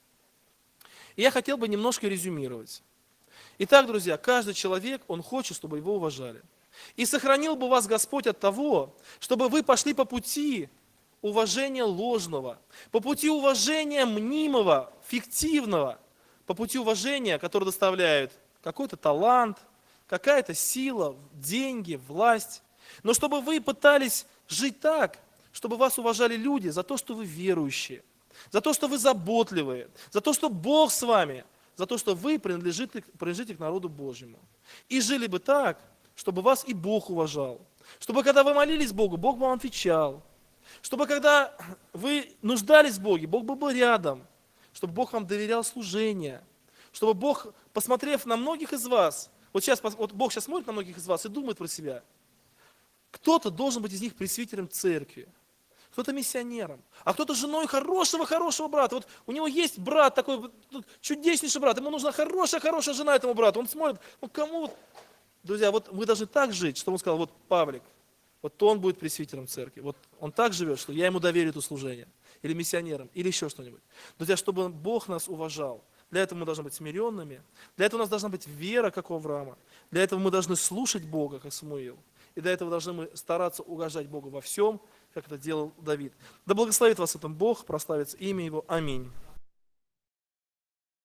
и я хотел бы немножко резюмировать. Итак, друзья, каждый человек, он хочет, чтобы его уважали. И сохранил бы вас Господь от того, чтобы вы пошли по пути уважения ложного, по пути уважения мнимого, фиктивного, по пути уважения, которое доставляет какой-то талант, какая-то сила, деньги, власть. Но чтобы вы пытались жить так, чтобы вас уважали люди за то, что вы верующие, за то, что вы заботливые, за то, что Бог с вами, за то, что вы принадлежите к народу Божьему. И жили бы так, чтобы вас и Бог уважал. Чтобы когда вы молились Богу, Бог вам отвечал. Чтобы когда вы нуждались в Боге, Бог был рядом. Чтобы Бог вам доверял служение. Чтобы Бог, посмотрев на многих из вас, вот Бог сейчас смотрит на многих из вас и думает про себя. Кто-то должен быть из них пресвитером церкви. Кто-то миссионером, а кто-то женой хорошего брата. Вот у него есть брат такой, чудеснейший брат, ему нужна хорошая жена этому брату. Он смотрит, кому... Друзья, вот мы должны так жить, чтобы он сказал, вот Павлик, вот он будет пресвитером церкви. Вот он так живет, что я ему доверю это служение. Или миссионером, или еще что-нибудь. Друзья, чтобы Бог нас уважал, для этого мы должны быть смиренными, для этого у нас должна быть вера, как у Авраама, для этого мы должны слушать Бога, как Самуил. И для этого должны мы стараться угождать Богу во всем, как это делал Давид. Да благословит вас в этом Бог, прославится имя Его. Аминь.